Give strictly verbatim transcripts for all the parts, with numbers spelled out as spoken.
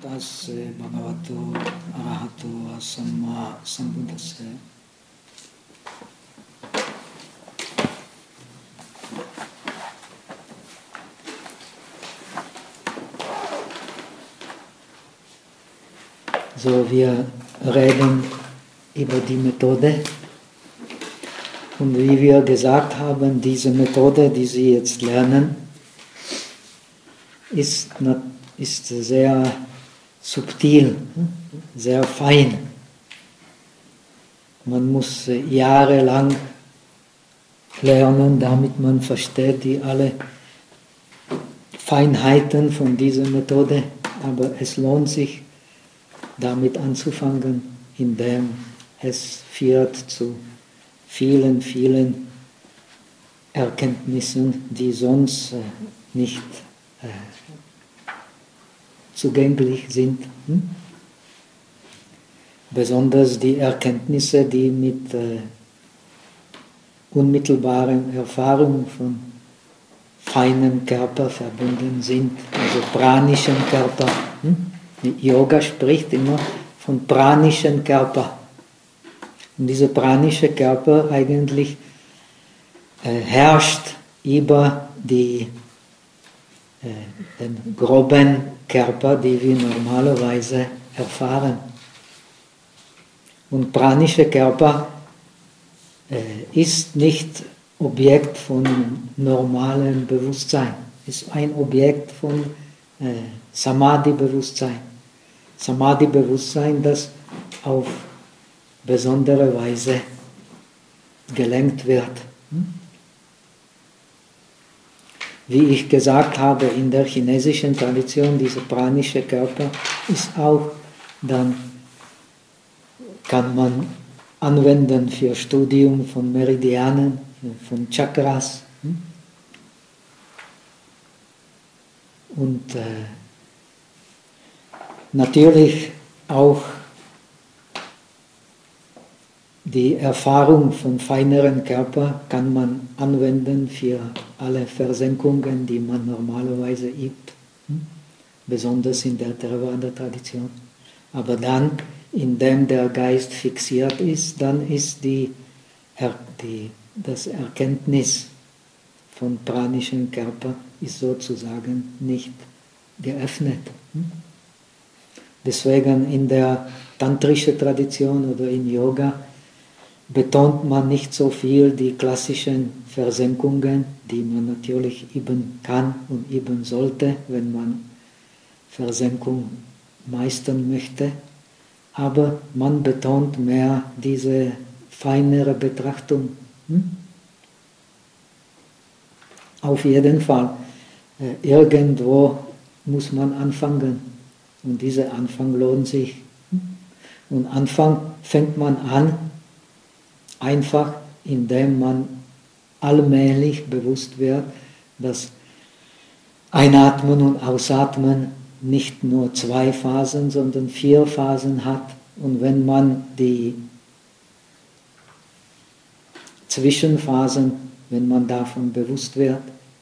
Tassa Bhagavato Arahato Samma Sambuddhassa. So, wir reden über die Methode. Und wie wir gesagt haben, diese Methode, die Sie jetzt lernen, ist, ist sehr subtil, sehr fein. Man muss jahrelang lernen, damit man versteht die alle Feinheiten von dieser Methode. Aber es lohnt sich, damit anzufangen, indem es führt zu vielen, vielen Erkenntnissen, die sonst nicht äh, zugänglich sind. Hm? Besonders die Erkenntnisse, die mit äh, unmittelbaren Erfahrungen von feinem Körper verbunden sind, also pranischen Körper. Hm? Yoga spricht immer von pranischen Körper. Und dieser pranische Körper eigentlich äh, herrscht über die, äh, den groben Körper, die wir normalerweise erfahren. Und pranische Körper äh, ist nicht Objekt von normalem Bewusstsein, ist ein Objekt von äh, Samadhi-Bewusstsein. Samadhi-Bewusstsein, das auf besondere Weise gelenkt wird. Wie ich gesagt habe, in der chinesischen Tradition, dieser pranische Körper ist auch, dann kann man anwenden für Studium von Meridianen, von Chakras. Und äh, natürlich auch die Erfahrung von feineren Körper kann man anwenden für alle Versenkungen, die man normalerweise übt, besonders in der Theravada-Tradition. Aber dann, indem der Geist fixiert ist, dann ist die, die, das Erkenntnis von pranischem Körper ist sozusagen nicht geöffnet. Deswegen in der tantrischen Tradition oder in Yoga betont man nicht so viel die klassischen Versenkungen, die man natürlich üben kann und üben sollte, wenn man Versenkung meistern möchte. Aber man betont mehr diese feinere Betrachtung. Hm? Auf jeden Fall, äh, irgendwo muss man anfangen. Und dieser Anfang lohnt sich. Und Anfang fängt man an, einfach indem man allmählich bewusst wird, dass Einatmen und Ausatmen nicht nur zwei Phasen, sondern vier Phasen hat. Und wenn man die Zwischenphasen, wenn man davon bewusst wird,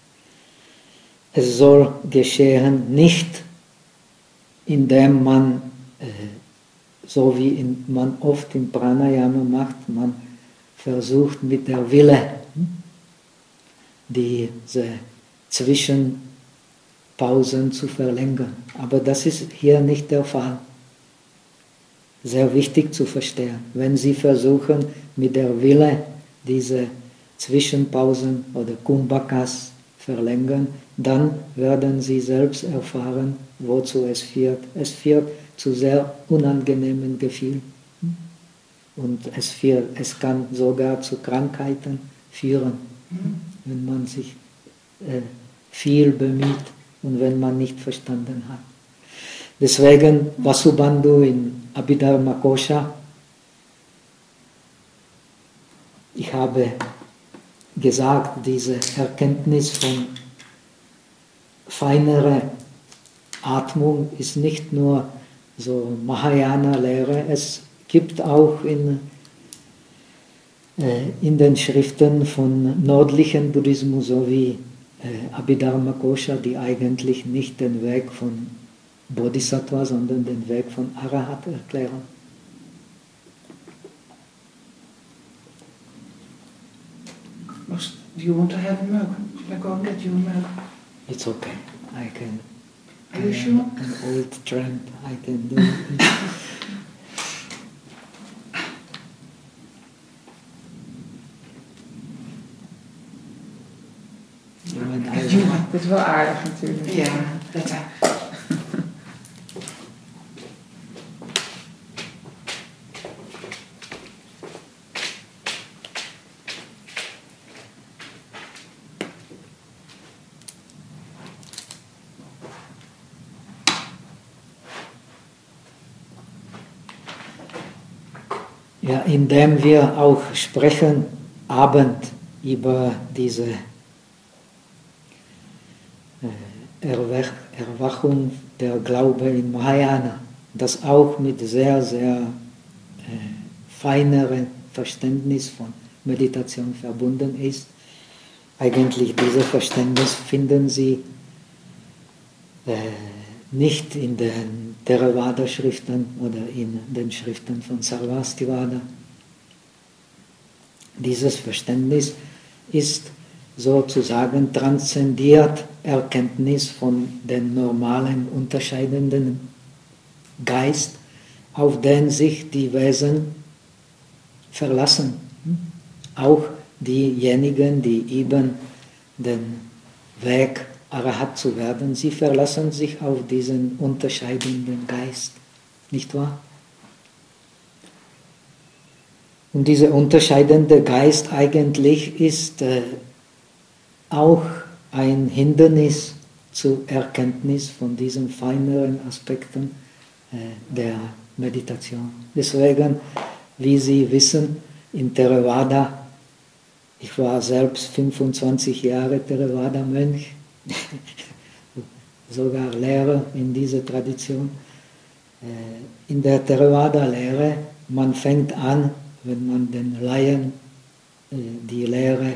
es soll geschehen nicht, indem man, äh, so wie in, man oft im Pranayama macht, man versucht mit der Wille diese Zwischenpausen zu verlängern. Aber das ist hier nicht der Fall. Sehr wichtig zu verstehen. Wenn Sie versuchen, mit der Wille diese Zwischenpausen oder Kumbhakas verlängern, dann werden Sie selbst erfahren, wozu es führt. Es führt zu sehr unangenehmen Gefühlen. Und es, führt, es kann sogar zu Krankheiten führen, wenn man sich äh, viel bemüht und wenn man nicht verstanden hat. Deswegen Vasubandhu in Abhidharma Kosha, ich habe gesagt, diese Erkenntnis von feinerer Atmung ist nicht nur so Mahayana-Lehre, es gibt auch in, äh, in den Schriften von nördlichen Buddhismus sowie äh, Abhidharma Kosha, die eigentlich nicht den Weg von Bodhisattva, sondern den Weg von Arahat erklären. Do you want to have a mug? Should I go and get you a mug? It's okay. I can. Are you I sure? am an old tramp. I can do it. Dat is wel aardig natuurlijk. Ja, lekker. Ja, indem wir auch sprechen, Abend, über diese Erwachung der Glaube in Mahayana, das auch mit sehr, sehr äh, feinerem Verständnis von Meditation verbunden ist. Eigentlich dieses Verständnis finden Sie äh, nicht in den Theravada-Schriften oder in den Schriften von Sarvastivada. Dieses Verständnis ist sozusagen transzendiert Erkenntnis von dem normalen, unterscheidenden Geist, auf den sich die Wesen verlassen. Auch diejenigen, die eben den Weg Arahat zu werden, sie verlassen sich auf diesen unterscheidenden Geist, nicht wahr? Und dieser unterscheidende Geist eigentlich ist äh, auch ein Hindernis zur Erkenntnis von diesen feineren Aspekten äh, der Meditation. Deswegen, wie Sie wissen, in Theravada, ich war selbst fünfundzwanzig Jahre Theravada-Mönch, sogar Lehrer in dieser Tradition. Äh, in der Theravada-Lehre, man fängt an, wenn man den Laien äh, die Lehre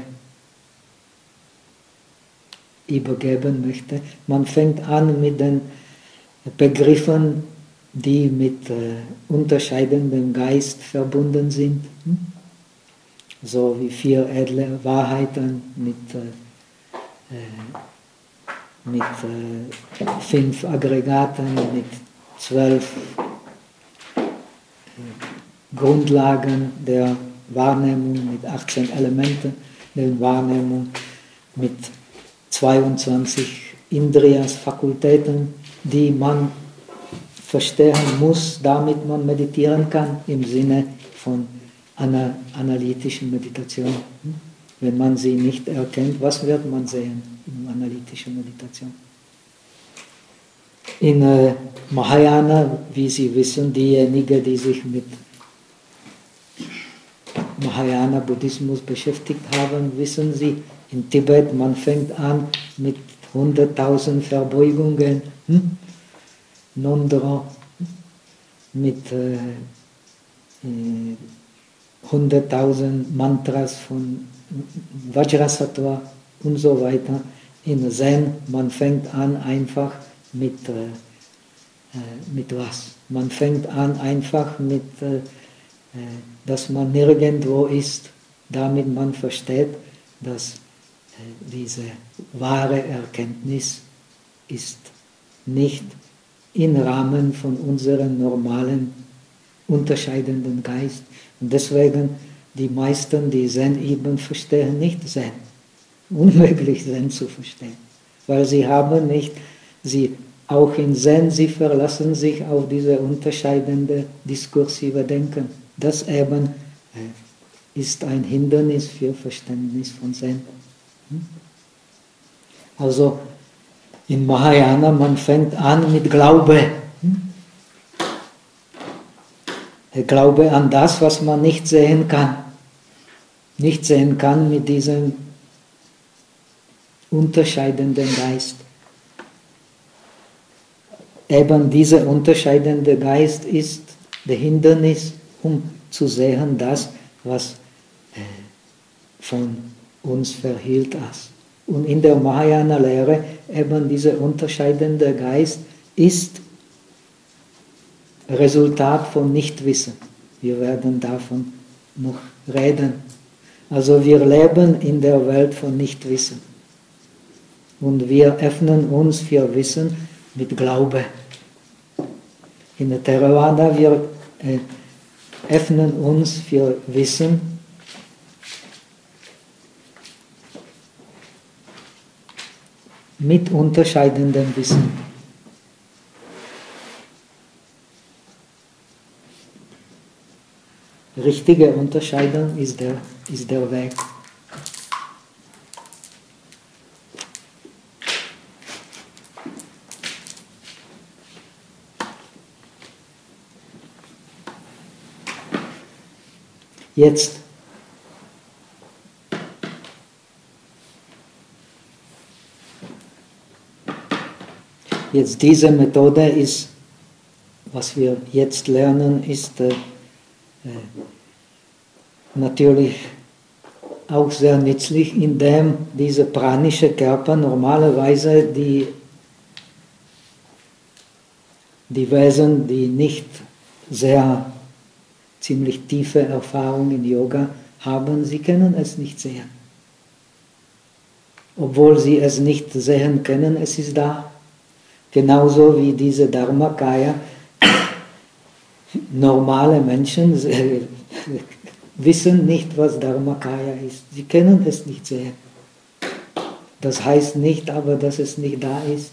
übergeben möchte. Man fängt an mit den Begriffen, die mit äh, unterscheidendem Geist verbunden sind. Hm? So wie vier edle Wahrheiten mit, äh, mit äh, fünf Aggregaten, mit zwölf äh, Grundlagen der Wahrnehmung, mit achtzehn Elementen der Wahrnehmung, mit zweiundzwanzig Indriyas, Fakultäten, die man verstehen muss, damit man meditieren kann, im Sinne von einer analytischen Meditation. Wenn man sie nicht erkennt, was wird man sehen in analytischer Meditation? In äh, Mahayana, wie Sie wissen, diejenigen, die sich mit Mahayana-Buddhismus beschäftigt haben, wissen Sie, in Tibet, man fängt an mit hunderttausend Verbeugungen, hm? Nondro, mit äh, äh, hunderttausend Mantras von Vajrasattva und so weiter. In Zen, man fängt an einfach mit, äh, mit was? Man fängt an einfach mit, äh, dass man nirgendwo ist, damit man versteht, dass äh, diese wahre Erkenntnis ist nicht im Rahmen von unserem normalen, unterscheidenden Geist. Und deswegen, die meisten, die Zen üben, verstehen nicht Zen. Unmöglich, Zen zu verstehen. Weil sie haben nicht, sie auch in Zen, sie verlassen sich auf diese unterscheidende, diskursive Denken. Das eben äh, ist ein Hindernis für Verständnis von Zen. Also, in Mahayana, man fängt an mit Glaube. Der Glaube an das, was man nicht sehen kann. Nicht sehen kann mit diesem unterscheidenden Geist. Eben dieser unterscheidende Geist ist der Hindernis, um zu sehen, das, was äh, von uns verhielt ist. Und in der Mahayana-Lehre eben dieser unterscheidende Geist ist Resultat von Nichtwissen. Wir werden davon noch reden. Also wir leben in der Welt von Nichtwissen. Und wir öffnen uns für Wissen mit Glaube. In der Theravada wir äh, öffnen uns für Wissen mit unterscheidendem Wissen. Richtige Unterscheidung ist der, ist der Weg. Jetzt Jetzt diese Methode ist, was wir jetzt lernen, ist äh, natürlich auch sehr nützlich, indem dieser pranische Körper normalerweise die, die Wesen, die nicht sehr ziemlich tiefe Erfahrung in Yoga haben, sie können es nicht sehen. Obwohl sie es nicht sehen können, es ist da. Genauso wie diese Dharmakaya. Normale Menschen wissen nicht, was Dharmakaya ist. Sie können es nicht sehen. Das heißt nicht aber, dass es nicht da ist.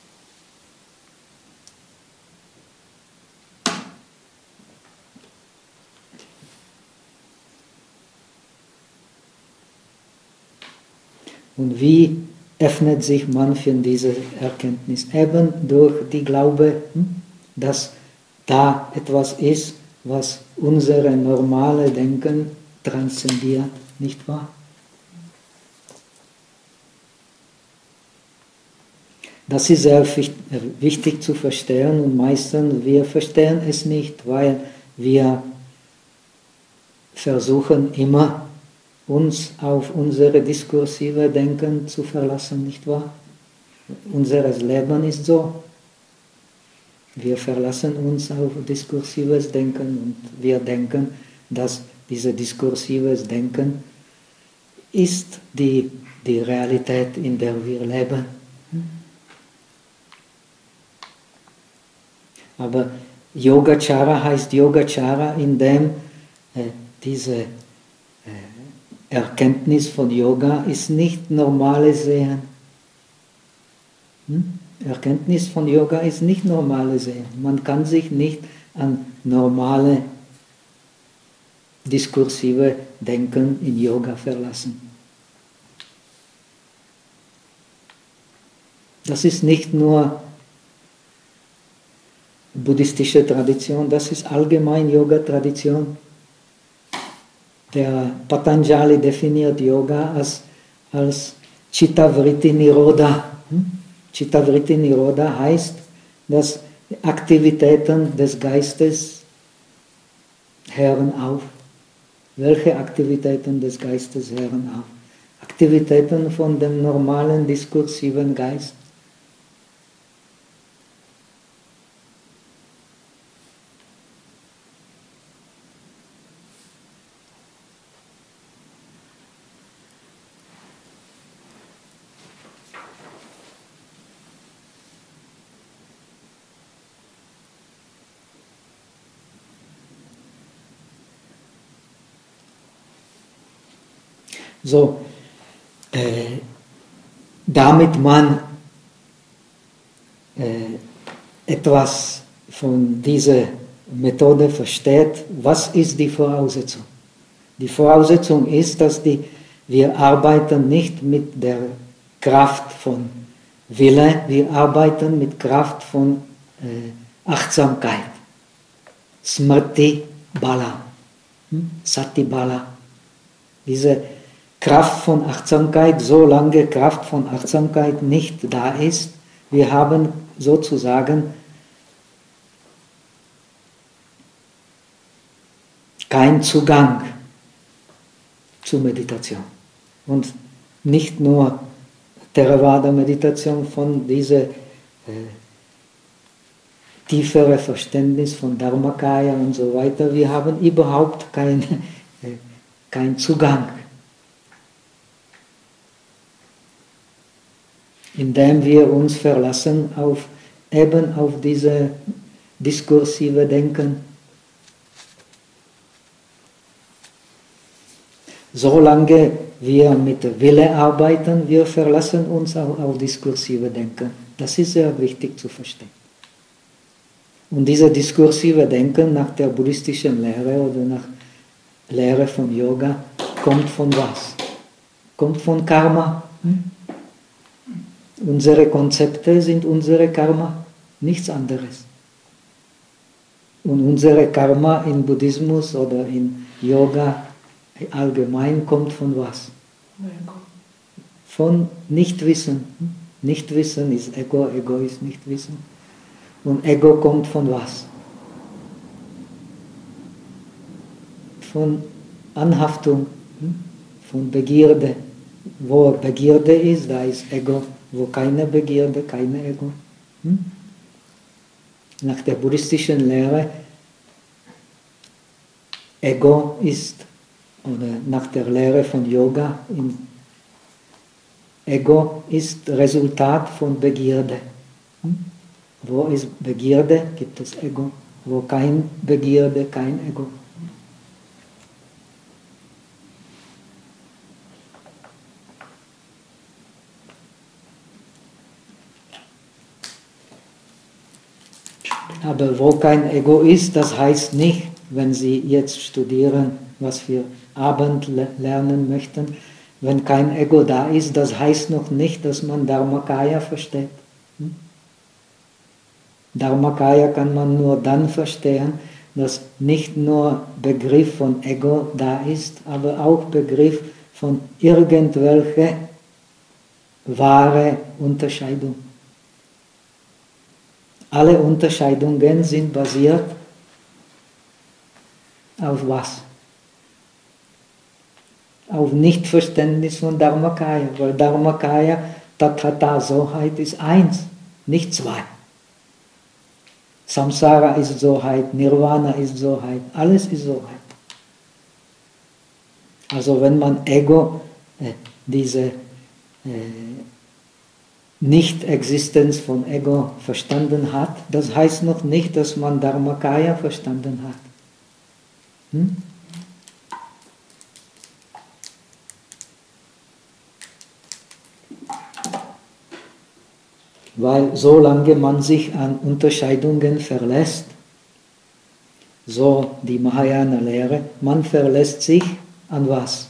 Und wie öffnet sich man für diese Erkenntnis? Eben durch die Glaube, dass da etwas ist, was unsere normale Denken transzendiert, nicht wahr? Das ist sehr wichtig zu verstehen und meistens wir verstehen es nicht, weil wir versuchen immer, uns auf unsere diskursive Denken zu verlassen, nicht wahr? Unser Leben ist so. Wir verlassen uns auf diskursives Denken und wir denken, dass dieses diskursives Denken ist die, die Realität, in der wir leben. Aber Yogacara heißt Yogacara, indem äh, diese äh, Erkenntnis von Yoga ist nicht normales Sehen. Hm? Erkenntnis von Yoga ist nicht normales Sehen. Man kann sich nicht an normale diskursive Denken in Yoga verlassen. Das ist nicht nur buddhistische Tradition, das ist allgemein Yoga-Tradition. Der Patanjali definiert Yoga als, als Chitta-Vritti Nirodha. Chitta-Vritti Nirodha heißt, dass Aktivitäten des Geistes hören auf. Welche Aktivitäten des Geistes hören auf? Aktivitäten von dem normalen diskursiven Geist. So, äh, damit man äh, etwas von dieser Methode versteht, was ist die Voraussetzung? Die Voraussetzung ist, dass die, wir arbeiten nicht mit der Kraft von Wille, wir arbeiten mit Kraft von äh, Achtsamkeit. Smrti Bala, hm? Sati Bala. Diese Kraft von Achtsamkeit, solange Kraft von Achtsamkeit nicht da ist, wir haben sozusagen keinen Zugang zur Meditation. Und nicht nur Theravada-Meditation, von dieser äh, tiefere Verständnis von Dharmakaya und so weiter. Wir haben überhaupt keinen kein Zugang. Indem wir uns verlassen auf eben auf diese diskursive Denken. Solange wir mit der Wille arbeiten, wir verlassen uns auch auf diskursive Denken. Das ist sehr wichtig zu verstehen. Und diese diskursive Denken nach der buddhistischen Lehre oder nach Lehre von Yoga kommt von was? Kommt von Karma. Hm? Unsere Konzepte sind unsere Karma, nichts anderes. Und unsere Karma im Buddhismus oder in Yoga allgemein kommt von was? Von Nichtwissen. Nichtwissen ist Ego, Ego ist Nichtwissen. Und Ego kommt von was? Von Anhaftung, von Begierde. Wo Begierde ist, da ist Ego. Wo keine Begierde, keine Ego. Nach der buddhistischen Lehre, Ego ist, oder nach der Lehre von Yoga, Ego ist Resultat von Begierde. Wo ist Begierde, gibt es Ego. Wo kein Begierde, kein Ego. Aber wo kein Ego ist, das heißt nicht, wenn Sie jetzt studieren, was wir Abend lernen möchten, wenn kein Ego da ist, das heißt noch nicht, dass man Dharmakaya versteht. Hm? Dharmakaya kann man nur dann verstehen, dass nicht nur Begriff von Ego da ist, aber auch Begriff von irgendwelcher wahre Unterscheidung. Alle Unterscheidungen sind basiert auf was? Auf Nichtverständnis von Dharmakaya, weil Dharmakaya, Tathata, Soheit ist eins, nicht zwei. Samsara ist Soheit, Nirvana ist Soheit, alles ist Soheit. Also wenn man Ego, äh, diese äh, Nicht-Existenz von Ego verstanden hat, das heißt noch nicht, dass man Dharmakaya verstanden hat. Hm? Weil solange man sich an Unterscheidungen verlässt, so die Mahayana-Lehre, man verlässt sich an was?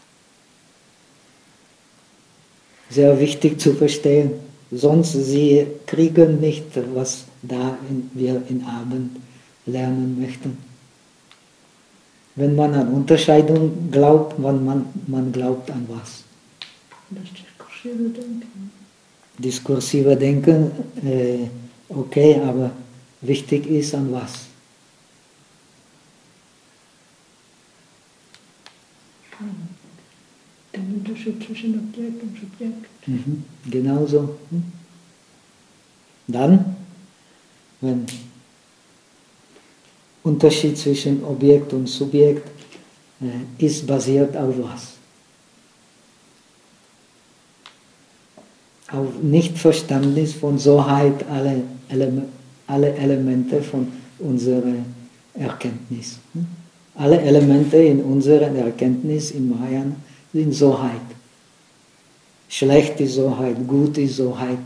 Sehr wichtig zu verstehen, sonst sie kriegen nicht, was da in, wir in Abend lernen möchten. Wenn man an Unterscheidung glaubt, man, man, man glaubt an was? Das diskursive Denken. Diskursive Denken, äh, okay, aber wichtig ist an was? Den Unterschied zwischen Objekt und Subjekt. Mhm, genauso. Dann, wenn Unterschied zwischen Objekt und Subjekt äh, ist basiert auf was? Auf Nichtverständnis von Soheit alle, Ele alle Elemente von unserer Erkenntnis. Alle Elemente in unserer Erkenntnis im Mahayana sind Soheit. Schlecht ist Soheit, gut ist Soheit.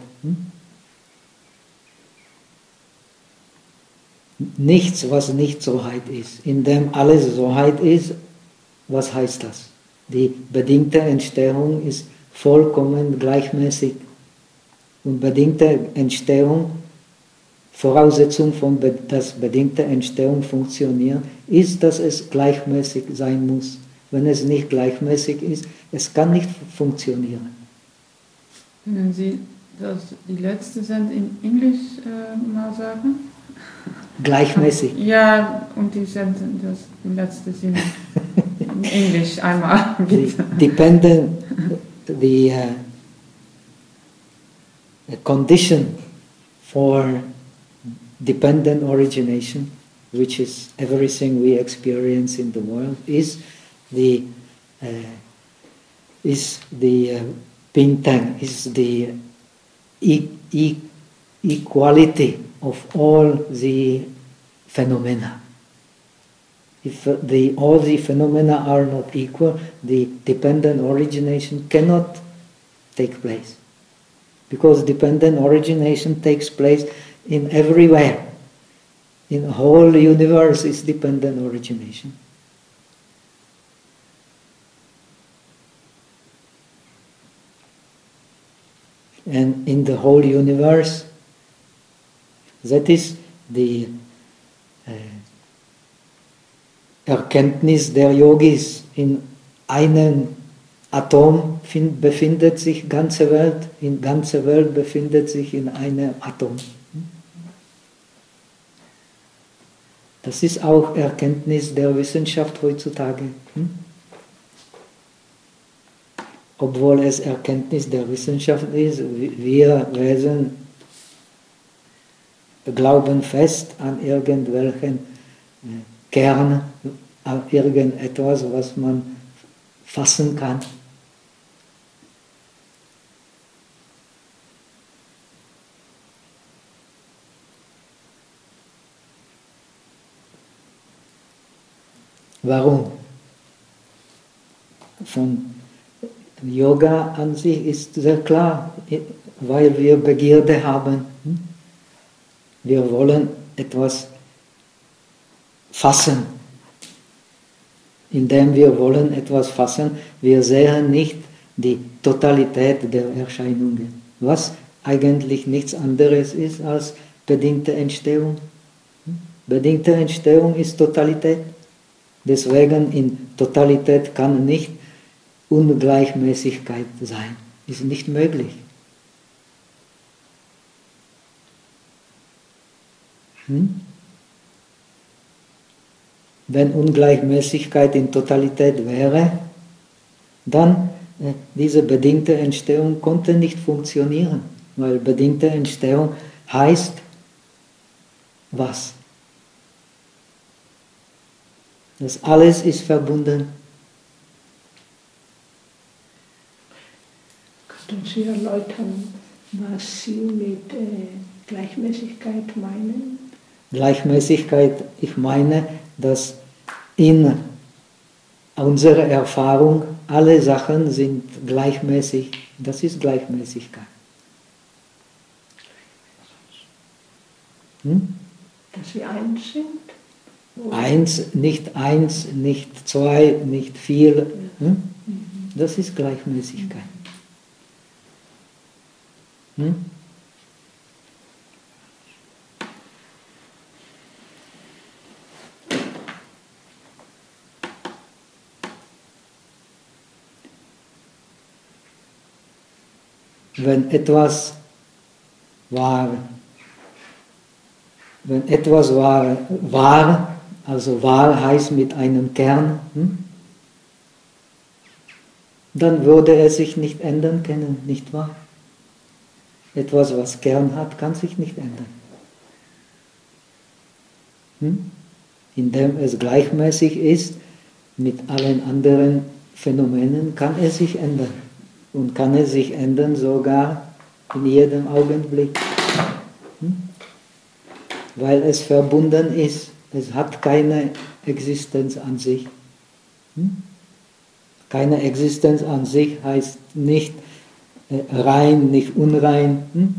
Nichts, was nicht Soheit ist. Indem alles Soheit ist, was heißt das? Die bedingte Entstehung ist vollkommen gleichmäßig. Und bedingte Entstehung, Voraussetzung von be dass bedingte Entstehung funktioniert, ist, dass es gleichmäßig sein muss. Wenn es nicht gleichmäßig ist, es kann nicht funktionieren. Können Sie das, die letzte Sendung in Englisch äh, mal sagen? Gleichmäßig. Ja, und die Sendung, das die letzte Sinn in Englisch einmal bitte. Depending the uh, the condition for dependent origination, which is everything we experience in the world, is the uh, is the uh, bintang, is the e e equality of all the phenomena. If the, all the phenomena are not equal, the dependent origination cannot take place. Because dependent origination takes place in everywhere. In the whole universe is dependent origination. And in the whole universe, that is the uh, Erkenntnis der Yogis. In einem Atom befindet sich ganze Welt, in ganze Welt befindet sich in einem Atom. Das ist auch Erkenntnis der Wissenschaft heutzutage. Obwohl es Erkenntnis der Wissenschaft ist, wir Wesen glauben fest an irgendwelchen Kern, an irgendetwas, was man fassen kann. Warum? Von Yoga an sich ist sehr klar, weil wir Begierde haben. Wir wollen etwas fassen. Indem wir wollen etwas fassen, wir sehen nicht die Totalität der Erscheinungen, was eigentlich nichts anderes ist als bedingte Entstehung. Bedingte Entstehung ist Totalität. Deswegen in Totalität kann nicht Ungleichmäßigkeit sein. Ist nicht möglich. Hm? Wenn Ungleichmäßigkeit in Totalität wäre, dann äh, diese bedingte Entstehung konnte nicht funktionieren, weil bedingte Entstehung heißt was? Das alles ist verbunden. Könnten Sie erläutern, was Sie mit äh, Gleichmäßigkeit meinen? Gleichmäßigkeit, ich meine, dass in unserer Erfahrung alle Sachen sind gleichmäßig. Das ist Gleichmäßigkeit. Hm? Dass wir eins sind? Oder? Eins, nicht eins, nicht zwei, nicht viel. Hm? Das ist Gleichmäßigkeit. Hm? Wenn etwas war, wenn etwas war, war, also wahr heißt mit einem Kern, hm? dann würde es sich nicht ändern können, nicht wahr? Etwas, was Kern hat, kann sich nicht ändern. Hm? Indem es gleichmäßig ist mit allen anderen Phänomenen, kann es sich ändern. Und kann es sich ändern sogar in jedem Augenblick. Hm? Weil es verbunden ist. Es hat keine Existenz an sich. Hm? Keine Existenz an sich heißt nicht äh, rein, nicht unrein. Hm?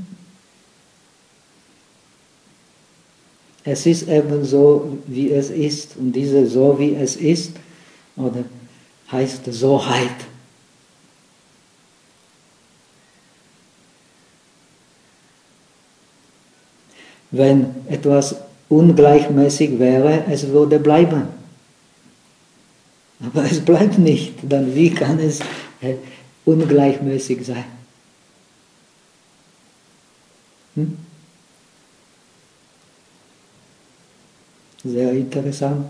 Es ist eben so, wie es ist. Und diese so, wie es ist, oder heißt Soheit. Wenn etwas ungleichmäßig wäre, es würde bleiben. Aber es bleibt nicht. Dann wie kann es äh, ungleichmäßig sein? Hm? Sehr interessant.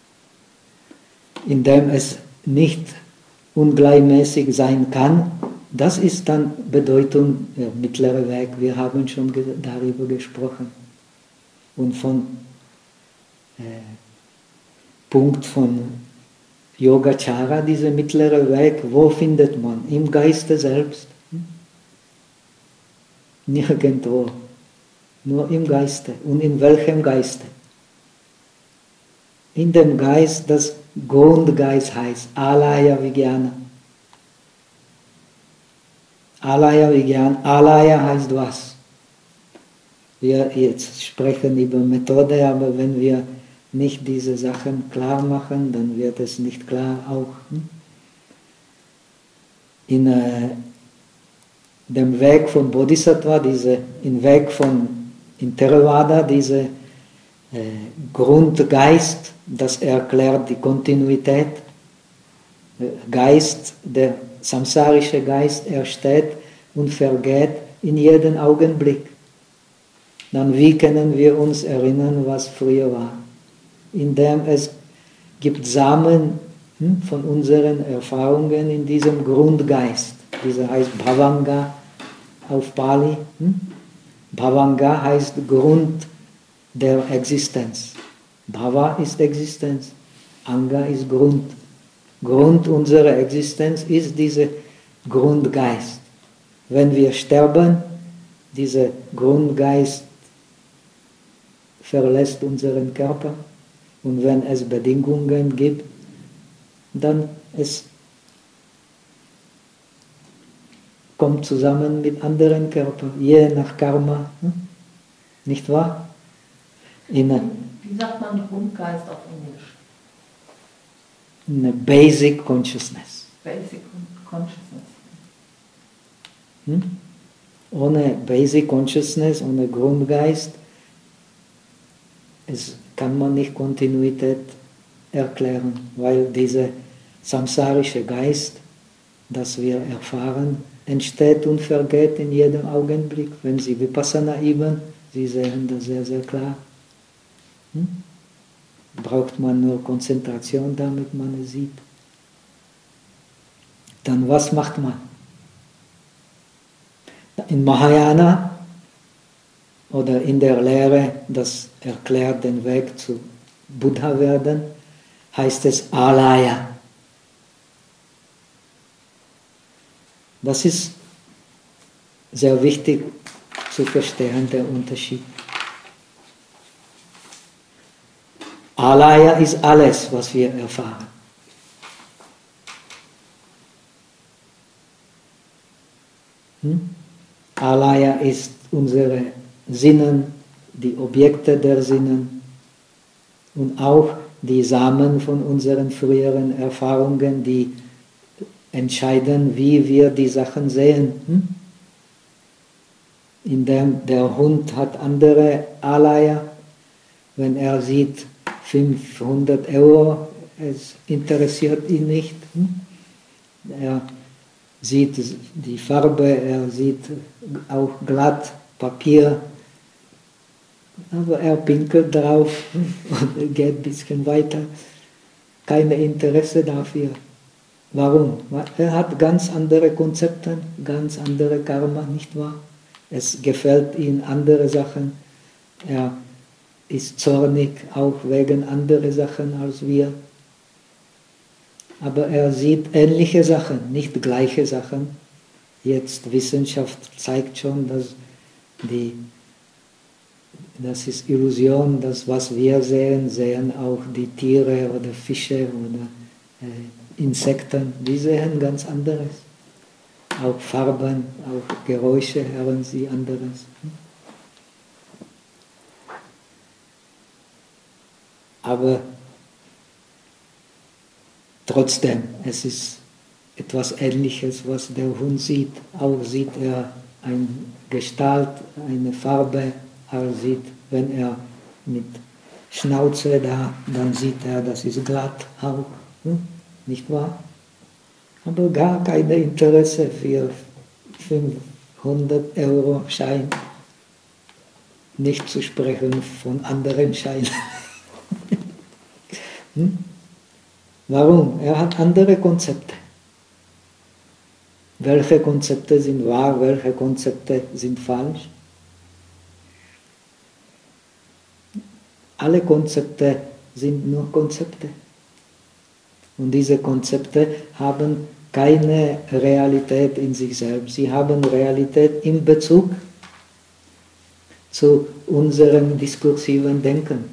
Indem es nicht ungleichmäßig sein kann, das ist dann Bedeutung der mittlere Weg. Wir haben schon ge darüber gesprochen. Und von äh, Punkt von Yogacara, dieser mittlere Weg, wo findet man? Im Geiste selbst. Nirgendwo. Nur im Geiste. Und in welchem Geiste? In dem Geist, das Grundgeist heißt, Alaya Vijnana. Alaya Vijnana, Alaya heißt was? Wir jetzt sprechen über Methode, aber wenn wir nicht diese Sachen klar machen, dann wird es nicht klar auch. In äh, dem Weg von Bodhisattva, diese, im Weg von in Theravada, dieser äh, Grundgeist, das erklärt die Kontinuität. Geist, der samsarische Geist, er steht und vergeht in jedem Augenblick. Dann wie können wir uns erinnern, was früher war? Indem es gibt Samen hm, von unseren Erfahrungen in diesem Grundgeist. Dieser heißt Bhavanga auf Pali. Hm? Bhavanga heißt Grund der Existenz. Bhava ist Existenz, Anga ist Grund. Grund unserer Existenz ist dieser Grundgeist. Wenn wir sterben, dieser Grundgeist verlässt unseren Körper und wenn es Bedingungen gibt, dann es kommt zusammen mit anderen Körpern, je nach Karma, hm? Nicht wahr? In Wie sagt man Grundgeist auf Englisch? Eine Basic Consciousness. Basic Consciousness. Hm? Ohne Basic Consciousness, ohne Grundgeist, es kann man nicht Kontinuität erklären, weil dieser samsarische Geist, das wir erfahren, entsteht und vergeht in jedem Augenblick. Wenn Sie Vipassana üben, Sie sehen das sehr, sehr klar. Hm? Braucht man nur Konzentration, damit man es sieht. Dann was macht man? In Mahayana oder in der Lehre, das erklärt den Weg zu Buddha werden, heißt es Alaya. Das ist sehr wichtig zu verstehen, der Unterschied. Alaya ist alles, was wir erfahren. Hm? Alaya ist unsere Sinnen, die Objekte der Sinnen und auch die Samen von unseren früheren Erfahrungen, die entscheiden, wie wir die Sachen sehen. Hm? Indem der Hund hat andere Alaya, wenn er sieht fünfhundert Euro, es interessiert ihn nicht. Hm? Er sieht die Farbe, er sieht auch glatt Papier, aber er pinkelt drauf und geht ein bisschen weiter. Kein Interesse dafür. Warum? Er hat ganz andere Konzepte, ganz andere Karma, nicht wahr? Es gefällt ihm andere Sachen. Er ist zornig, auch wegen anderer Sachen als wir. Aber er sieht ähnliche Sachen, nicht gleiche Sachen. Jetzt Wissenschaft zeigt schon, dass die, das ist Illusion, dass was wir sehen, sehen auch die Tiere oder Fische oder äh, Insekten, die sehen ganz anderes. Auch Farben, auch Geräusche hören sie anderes. Aber trotzdem, es ist etwas Ähnliches, was der Hund sieht. Auch sieht er eine Gestalt, eine Farbe, er sieht, wenn er mit Schnauze da, dann sieht er, das ist glatt auch, hm? Nicht wahr? Aber gar kein Interesse für fünfhundert Euro Schein, nicht zu sprechen von anderen Scheinen. hm? Warum? Er hat andere Konzepte. welche Konzepte sind wahr, welche Konzepte sind falsch. Alle Konzepte sind nur Konzepte. Und diese Konzepte haben keine Realität in sich selbst. Sie haben Realität in Bezug zu unserem diskursiven Denken.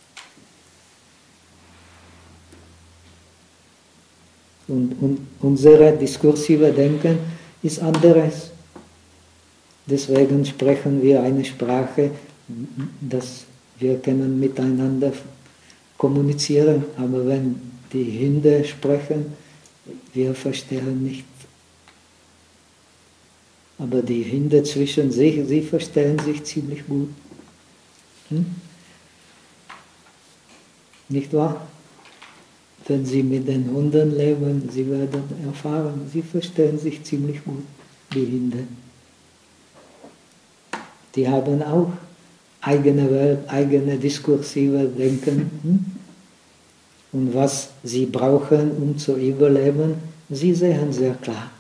Und, und unser diskursives Denken ist anderes. Deswegen sprechen wir eine Sprache, dass wir können miteinander kommunizieren. Aber wenn die Hunde sprechen, wir verstehen nicht. Aber die Hunde zwischen sich, sie verstehen sich ziemlich gut. Hm? Nicht wahr? Wenn Sie mit den Hunden leben, Sie werden erfahren, sie verstehen sich ziemlich gut, die Hunde. Die haben auch eigene Welt, eigene diskursive Denken. Hm? Und was sie brauchen, um zu überleben, sie sehen sehr klar.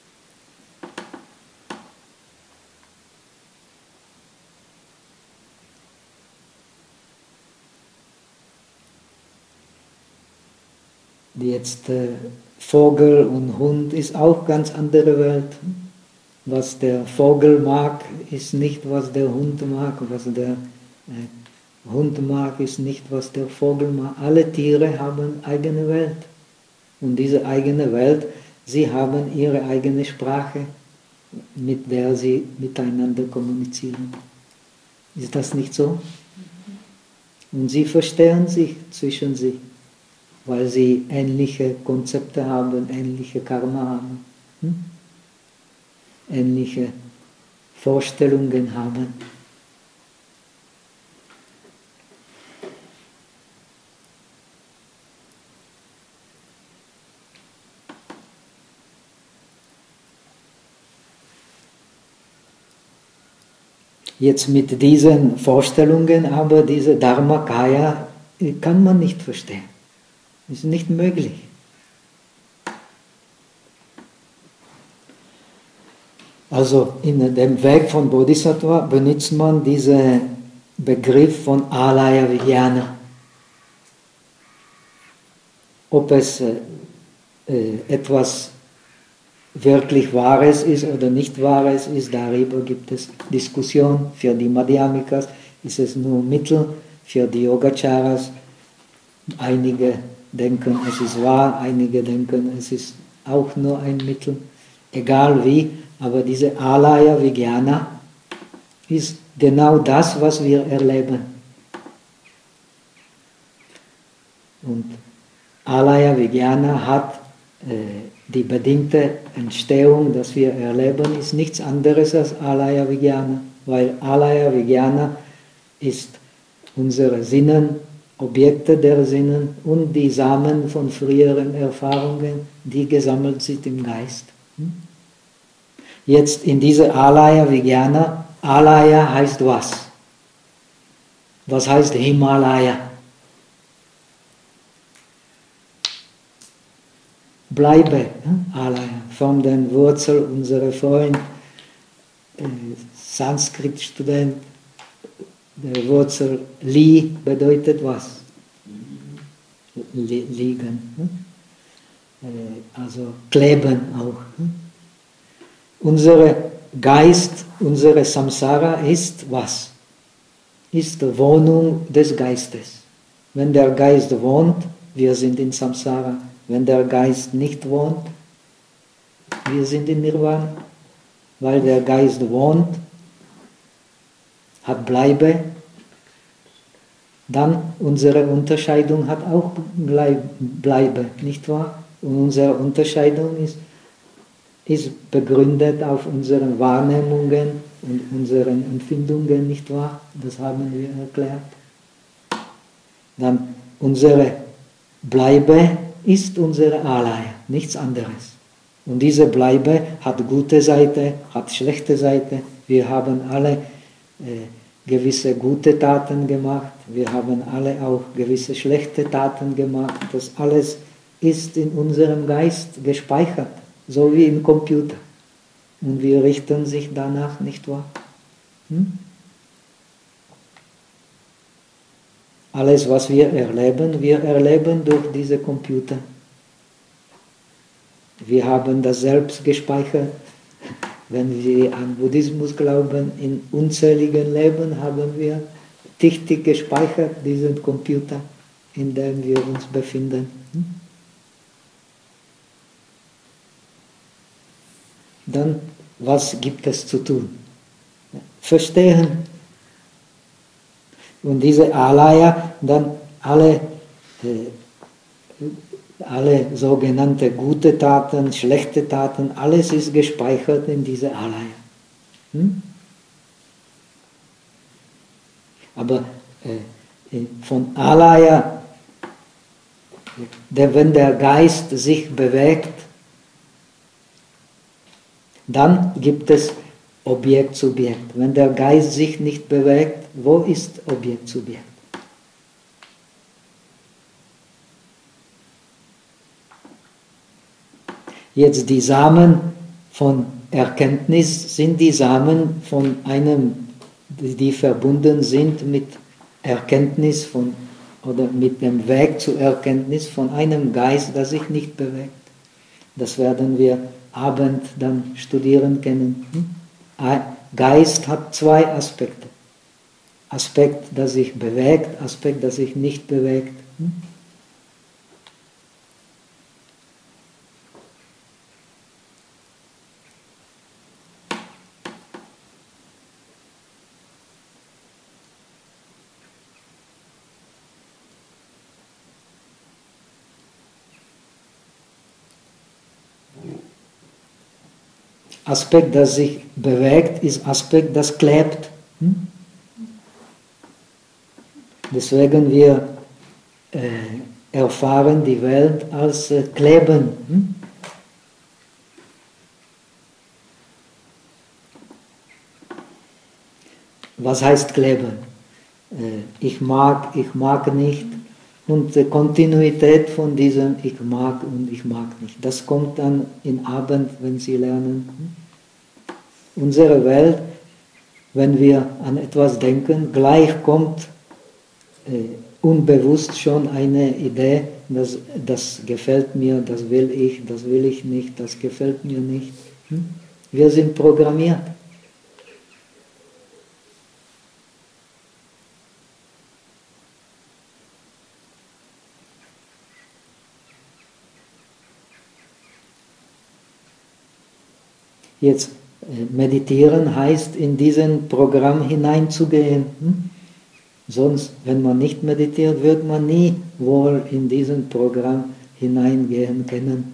Jetzt äh, Vogel und Hund ist auch ganz andere Welt. Was der Vogel mag, ist nicht, was der Hund mag. Was der äh, Hund mag, ist nicht, was der Vogel mag. Alle Tiere haben eigene Welt. Und diese eigene Welt, sie haben ihre eigene Sprache, mit der sie miteinander kommunizieren. Ist das nicht so? Und sie verstehen sich zwischen sich, weil sie ähnliche Konzepte haben, ähnliche Karma haben, hm? ähnliche Vorstellungen haben. Jetzt mit diesen Vorstellungen, aber diese Dharmakaya kann man nicht verstehen. Ist nicht möglich. Also in dem Weg von Bodhisattva benutzt man diesen Begriff von Alaya Vijnana. Ob es äh, etwas wirklich Wahres ist oder nicht Wahres ist, darüber gibt es Diskussion. Für die Madhyamikas ist es nur Mittel, für die Yogacharas einige denken, es ist wahr, einige denken, es ist auch nur ein Mittel, egal wie, aber diese Alaya Vijnana ist genau das, was wir erleben. Und Alaya Vijnana hat äh, die bedingte Entstehung, dass wir erleben, ist nichts anderes als Alaya Vijnana, weil Alaya Vijnana ist unsere Sinnen, Objekte der Sinnen und die Samen von früheren Erfahrungen, die gesammelt sind im Geist. Jetzt in diese Alaya Vijnana, Alaya heißt was? Was heißt Himalaya? Bleibe, Alaya, von den Wurzeln unserer Freund, äh, Sanskrit-Student, der Wurzel Li bedeutet was? Liegen. Also kleben auch. Unser Geist, unsere Samsara ist was? Ist die Wohnung des Geistes. Wenn der Geist wohnt, wir sind in Samsara. Wenn der Geist nicht wohnt, wir sind in Nirvana. Weil der Geist wohnt, hat Bleibe, dann unsere Unterscheidung hat auch Bleibe, nicht wahr? Und unsere Unterscheidung ist, ist begründet auf unseren Wahrnehmungen und unseren Empfindungen, nicht wahr? Das haben wir erklärt. Dann unsere Bleibe ist unsere Alaya, nichts anderes. Und diese Bleibe hat gute Seite, hat schlechte Seite. Wir haben alle äh, gewisse gute Taten gemacht, wir haben alle auch gewisse schlechte Taten gemacht. Das alles ist in unserem Geist gespeichert, so wie im Computer. und wir richten sich danach, nicht wahr? Hm? Alles, was wir erleben, wir erleben durch diese Computer. Wir haben das selbst gespeichert. Wenn wir an Buddhismus glauben, in unzähligen Leben haben wir dichtig gespeichert, diesen Computer, in dem wir uns befinden. Dann, was gibt es zu tun? Verstehen. Und diese Alaya, dann alle, äh, alle sogenannte gute Taten, schlechte Taten, alles ist gespeichert in diese Alaya. Hm? Aber äh, von Alaya, der, wenn der Geist sich bewegt, dann gibt es Objekt-Subjekt. Wenn der Geist sich nicht bewegt, wo ist Objekt-Subjekt? Jetzt die Samen von Erkenntnis sind die Samen von einem, die verbunden sind mit Erkenntnis von, oder mit dem Weg zur Erkenntnis von einem Geist, der sich nicht bewegt. Das werden wir Abend dann studieren können. Geist hat zwei Aspekte. Aspekt, das sich bewegt, Aspekt, das sich nicht bewegt. Aspekt, das sich bewegt, ist Aspekt, das klebt. Hm? Deswegen wir äh, erfahren die Welt als äh, Kleben. Hm? Was heißt Kleben? Äh, ich mag, ich mag nicht. Und die Kontinuität von diesem Ich mag und ich mag nicht. Das kommt dann im Abend, wenn Sie lernen. Unsere Welt, wenn wir an etwas denken, gleich kommt äh, unbewusst schon eine Idee, das, das gefällt mir, das will ich, das will ich nicht, das gefällt mir nicht. Hm? Wir sind programmiert. Jetzt meditieren heißt, in diesen Programm hineinzugehen. Hm? Sonst, wenn man nicht meditiert, wird man nie wohl in diesen Programm hineingehen können.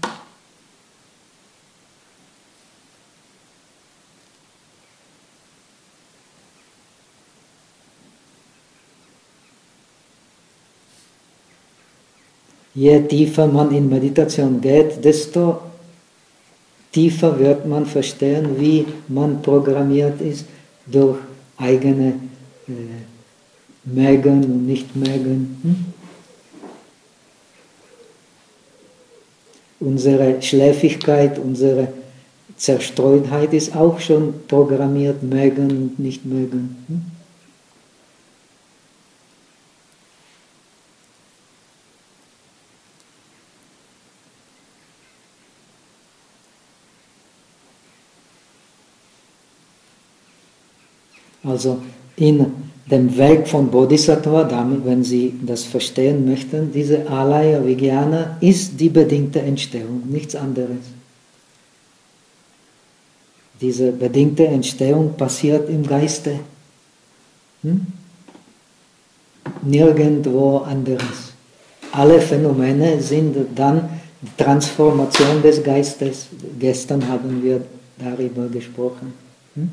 Je tiefer man in Meditation geht, desto tiefer wird man verstehen, wie man programmiert ist durch eigene äh, Mögen und Nicht-Mögen. Hm? Unsere Schläfigkeit, unsere Zerstreutheit ist auch schon programmiert, Mögen und Nicht-Mögen. Hm? Also in dem Weg von Bodhisattva, damit, wenn Sie das verstehen möchten, diese Alaya Vijnana ist die bedingte Entstehung, nichts anderes. Diese bedingte Entstehung passiert im Geiste. Hm? Nirgendwo anderes. Alle Phänomene sind dann die Transformation des Geistes. Gestern haben wir darüber gesprochen. Hm?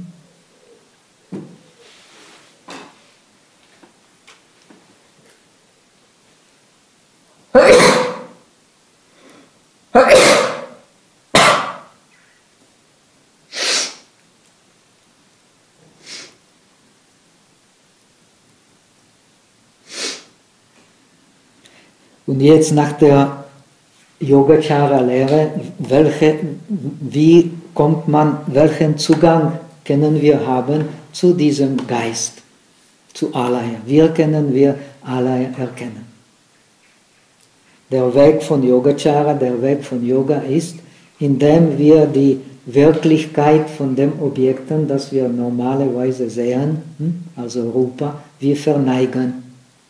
Und jetzt nach der Yogacara-Lehre, welche, wie kommt man, welchen Zugang können wir haben zu diesem Geist, zu Alaya. Wie können wir Alaya erkennen? Der Weg von Yogacara, der Weg von Yoga ist, indem wir die Wirklichkeit von den Objekten, das wir normalerweise sehen, also Rupa, wir verneigen.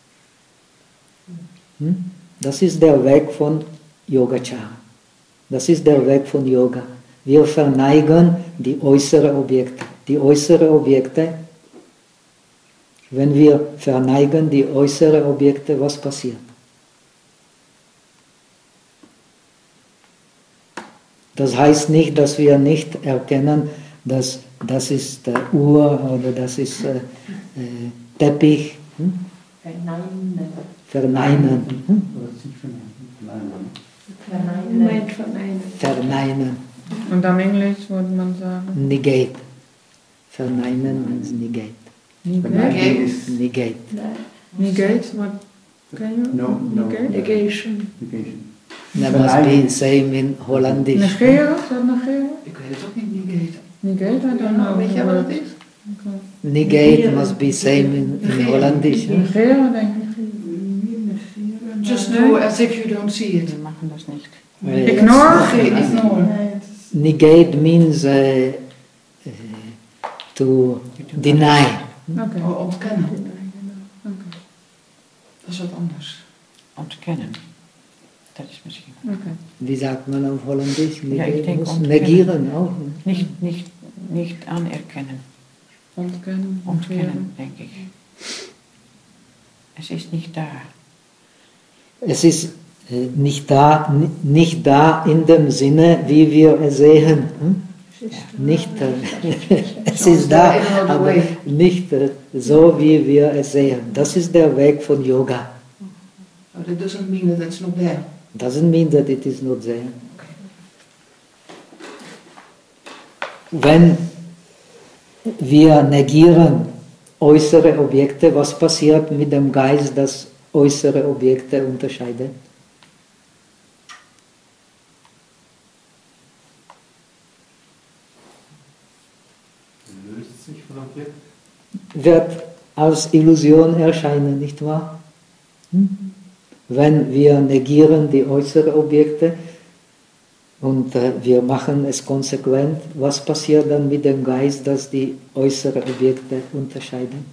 Das ist der Weg von Yogacara. Das ist der Weg von Yoga. Wir verneigen die äußeren Objekte. Die äußeren Objekte, wenn wir verneigen die äußeren Objekte, was passiert? Das heißt nicht, dass wir nicht erkennen, dass das ist äh, Uhr oder das ist äh, äh, Teppich. Hm? Verneinen. Verneinen. Hm? Moment verneinen. Verneinen. Und am Englisch würde man sagen? Negate. Verneinen means negate. Negate? Negate. Negate, what can you? No, no. Negate? Negation. Negation. That must be same in Hollandisch. Negeren? Is dat negeren? Ik weet het ook niet, negate. Negate, I don't know. Weet jij wat het is? Okay. Negate must be same in, in Hollandisch. Huh? Negeren, denk ik. Just do as if you don't see it. Wir machen das nicht. Uh, Ignore? Okay, ignore. negate means uh, uh, to deny. Oké. Oh, ontkennen. Oké. Dat is wat anders. Ontkennen. Dat is misschien. Oké. Wie sagt man auf Holländisch? Ja, ich denke, Muss ontkennen. negieren auch. Nicht, nicht, nicht anerkennen. Ontkennen. Ontkennen, denke ich. Es ist nicht da. Es ist äh, nicht da, ni- nicht da in dem Sinne, wie wir es sehen. Hm? Nicht, äh, es ist da, aber nicht äh, so, wie wir es sehen. Das ist der Weg von Yoga. Oh, that doesn't mean that it's not there. Doesn't mean that it is not there. Wenn wir negieren äußere Objekte, was passiert mit dem Geist, das äußere Objekte unterscheidet? Löst sich von Objekt? Wird als Illusion erscheinen, nicht wahr? Hm? Wenn wir negieren die äußeren Objekte und äh, wir machen es konsequent, was passiert dann mit dem Geist, das die äußeren Objekte unterscheiden?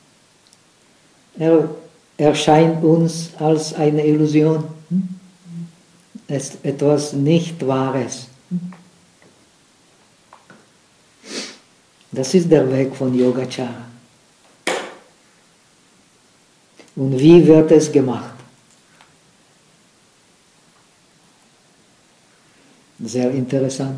Er erscheint uns als eine Illusion, hm? Es, etwas nicht Wahres. Das ist der Weg von Yogacara. Und wie wird es gemacht? Sehr interessant.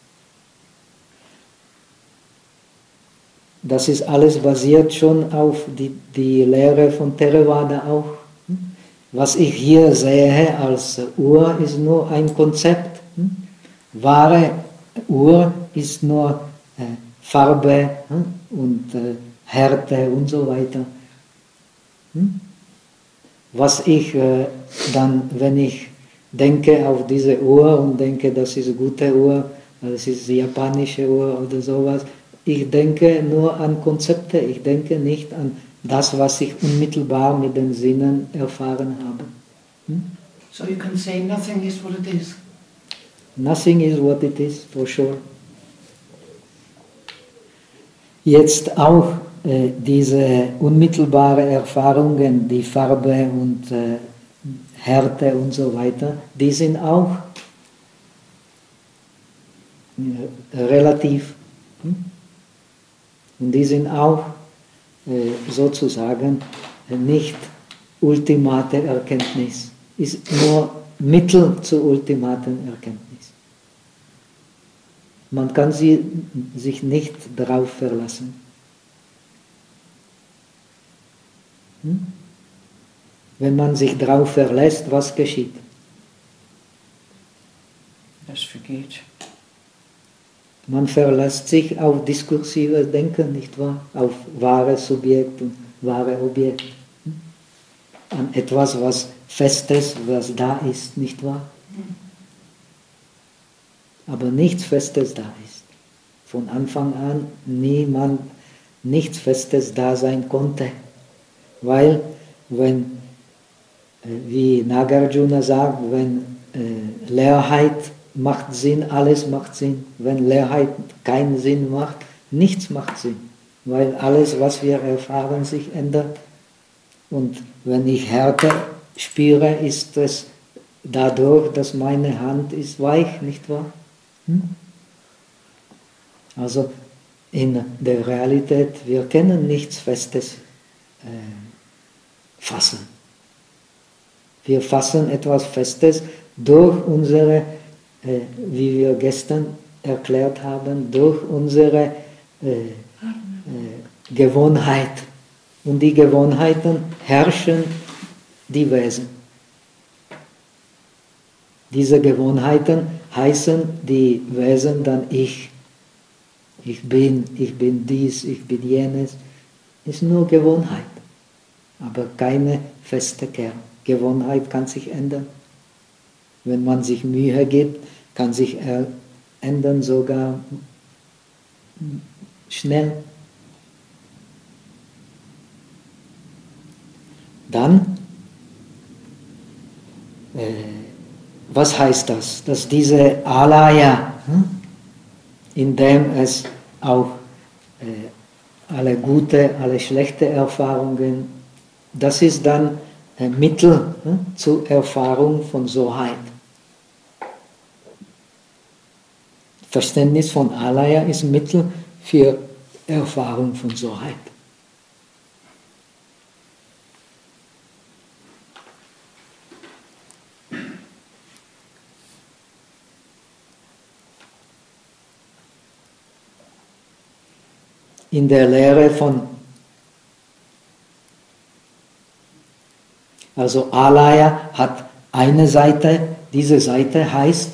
Das ist alles basiert schon auf die, die Lehre von Theravada auch. Was ich hier sehe als Uhr ist nur ein Konzept. Wahre Uhr ist nur äh, Farbe und äh, Härte und so weiter. Was ich äh, dann, wenn ich denke auf diese Uhr und denke, das ist eine gute Uhr, das ist eine japanische Uhr oder sowas, ich denke nur an Konzepte, ich denke nicht an das, was ich unmittelbar mit den Sinnen erfahren habe. Hm? So you can say nothing is what it is. Nothing is what it is, for sure. Jetzt auch äh, diese unmittelbare Erfahrungen, die Farbe und äh, Härte und so weiter, die sind auch äh, relativ. Hm? Und die sind auch äh, sozusagen nicht ultimate Erkenntnis, ist nur Mittel zur ultimaten Erkenntnis. Man kann sie, sich nicht darauf verlassen. Hm? Wenn man sich darauf verlässt, was geschieht? Das vergeht. Man verlässt sich auf diskursives Denken, nicht wahr? Auf wahres Subjekt und wahre Objekt. Hm? An etwas, was Festes, was da ist, nicht wahr? Aber nichts Festes da ist. von Anfang an niemand, nichts Festes da sein konnte. Weil, wenn, wie Nagarjuna sagt, wenn äh, Leerheit macht Sinn, alles macht Sinn. Wenn Leerheit keinen Sinn macht, nichts macht Sinn. Weil alles, was wir erfahren, sich ändert. Und wenn ich Härte spüre, ist es dadurch, dass meine Hand ist weich, nicht wahr? Hm? Also in der Realität, wir können nichts Festes äh, fassen. Wir fassen etwas Festes durch unsere, äh, wie wir gestern erklärt haben, durch unsere äh, äh, Gewohnheit. Und die Gewohnheiten herrschen die Wesen. Diese Gewohnheiten heißen die Wesen dann ich. Ich bin, ich bin dies, ich bin jenes. Ist nur Gewohnheit, aber keine feste Kern. Gewohnheit kann sich ändern. Wenn man sich Mühe gibt, kann sich er ändern sogar schnell. Dann, äh, was heißt das? Dass diese Alaya, hm, in dem es auch äh, alle gute, alle schlechte Erfahrungen, das ist dann ein Mittel hm, zur Erfahrung von Soheit. Verständnis von Alaya ist Mittel für Erfahrung von Soheit. In der Lehre von, also Alaya hat eine Seite, diese Seite heißt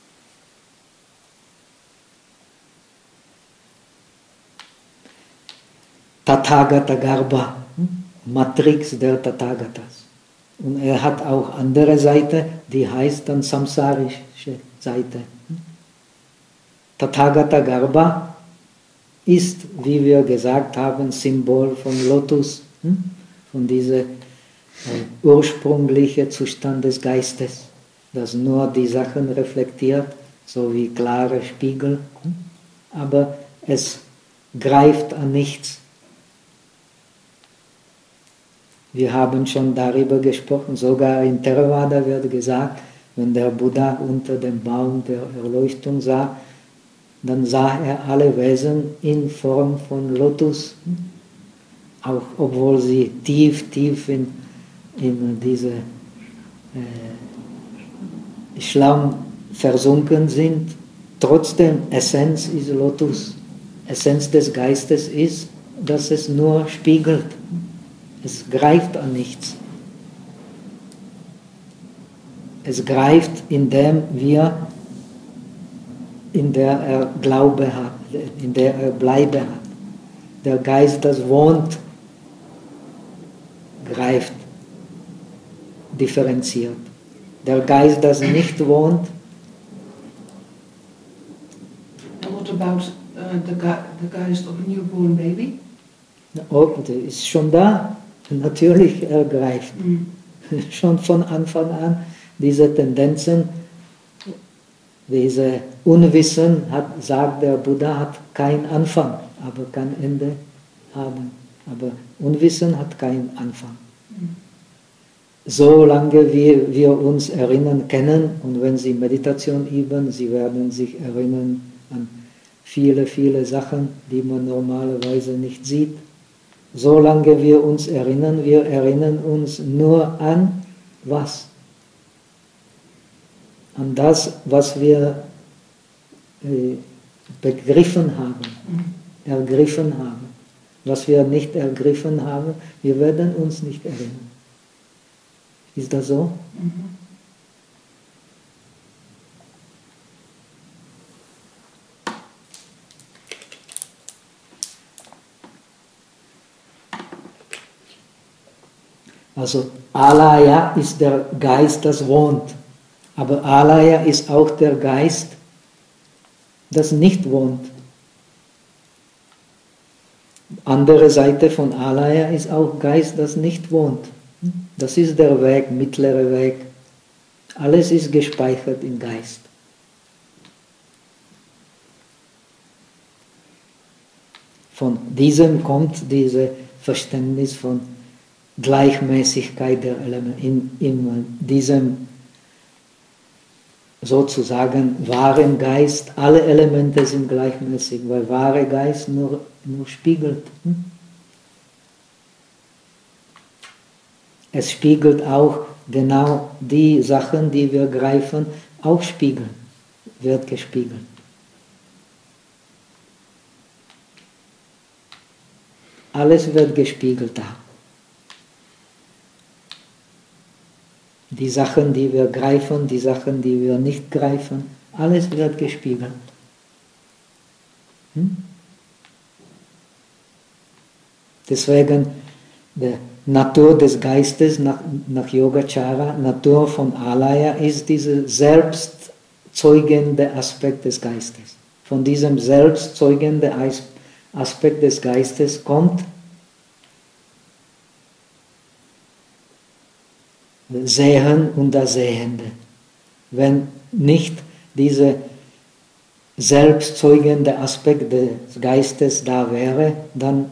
Tathagata Garbha, Matrix der Tathagatas. Und er hat auch andere Seite, die heißt dann samsarische Seite. Tathagata Garbha ist, wie wir gesagt haben, Symbol von Lotus, von diesem äh, ursprünglichen Zustand des Geistes, das nur die Sachen reflektiert, so wie klare Spiegel, aber es greift an nichts. Wir haben schon darüber gesprochen, sogar in Theravada wird gesagt, wenn der Buddha unter dem Baum der Erleuchtung sah, dann sah er alle Wesen in Form von Lotus, auch obwohl sie tief, tief in, in diese äh, Schlamm versunken sind. Trotzdem, Essenz ist Lotus. Essenz des Geistes ist, dass es nur spiegelt. Es greift an nichts. Es greift, indem wir in der er Glaube hat, in der er Bleibe hat. Der Geist, das wohnt, greift, differenziert. Der Geist, das nicht wohnt. And what about uh, the, the Geist of a newborn baby? Oh, der ist schon da. Natürlich, er greift. Mm. Schon von Anfang an diese Tendenzen, diese Unwissen, hat, sagt der Buddha, hat keinen Anfang, aber kann Ende haben. Aber Unwissen hat keinen Anfang. Solange wir, wir uns erinnern können, und wenn Sie Meditation üben, Sie werden sich erinnern an viele, viele Sachen, die man normalerweise nicht sieht. Solange wir uns erinnern, wir erinnern uns nur an was? An das, was wir äh, begriffen haben, ergriffen haben. Was wir nicht ergriffen haben, wir werden uns nicht erinnern. Ist das so? Mhm. Also Alaya ist der Geist, das wohnt. Aber Alaya ist auch der Geist, das nicht wohnt. Andere Seite von Alaya ist auch Geist, das nicht wohnt. Das ist der Weg, mittlere Weg. Alles ist gespeichert im Geist. Von diesem kommt dieses Verständnis von Gleichmäßigkeit der Elemente. In, in diesem sozusagen wahren Geist, alle Elemente sind gleichmäßig, weil wahre Geist nur, nur spiegelt. Es spiegelt auch genau die Sachen, die wir greifen, auch spiegeln, wird gespiegelt. Alles wird gespiegelt da. Die Sachen, die wir greifen, die Sachen, die wir nicht greifen, alles wird gespiegelt. Hm? Deswegen die Natur des Geistes nach, nach Yogacara, Natur von Alaya ist dieser selbstzeugende Aspekt des Geistes. Von diesem selbstzeugenden Aspekt des Geistes kommt Sehen und das Sehende. Wenn nicht dieser selbstzeugende Aspekt des Geistes da wäre, dann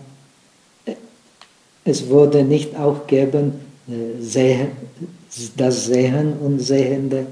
es würde nicht auch geben das Sehen und Sehende.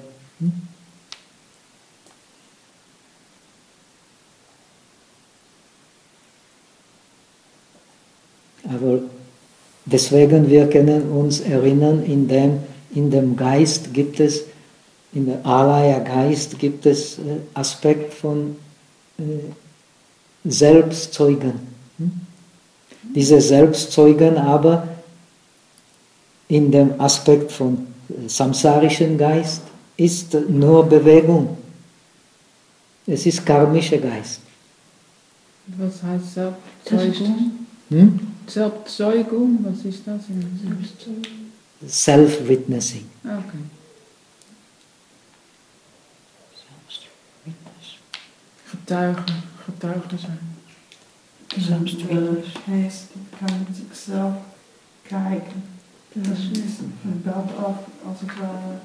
Aber deswegen wir können uns erinnern, in dem, in dem Geist gibt es, in der Alaya-Geist gibt es äh, Aspekt von äh, Selbstzeugen. Hm? Diese Selbstzeugen aber in dem Aspekt von äh, samsarischen Geist ist nur Bewegung. Es ist karmischer Geist. Was heißt Selbstzeugung? Hm? Selbstzeugung, was ist das? Self-witnessing. Okay. Getuigen, getuigen zijn. Selbstwillig heißt, kann sich zelf kijken. Das ist dat auch, als het ware.